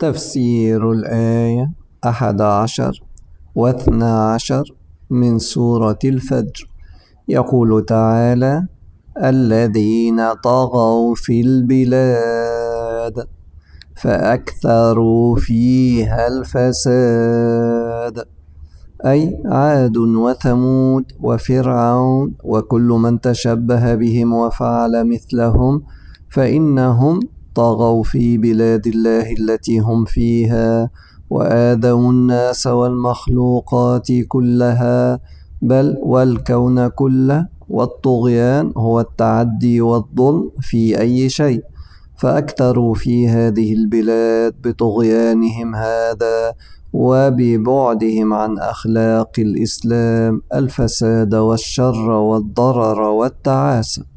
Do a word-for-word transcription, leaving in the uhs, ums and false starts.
تفسير الآية أحد عشر واثنى عشر من سورة الفجر. يقول تعالى: الذين طغوا في البلاد فأكثروا فيها الفساد، أي عاد وثمود وفرعون وكل من تشبه بهم وفعل مثلهم، فإنهم طغوا في بلاد الله التي هم فيها وآذوا الناس والمخلوقات كلها، بل والكون كله. والطغيان هو التعدي والظلم في أي شيء، فأكثروا في هذه البلاد بطغيانهم هذا وببعدهم عن أخلاق الإسلام الفساد والشر والضرر والتعاسة.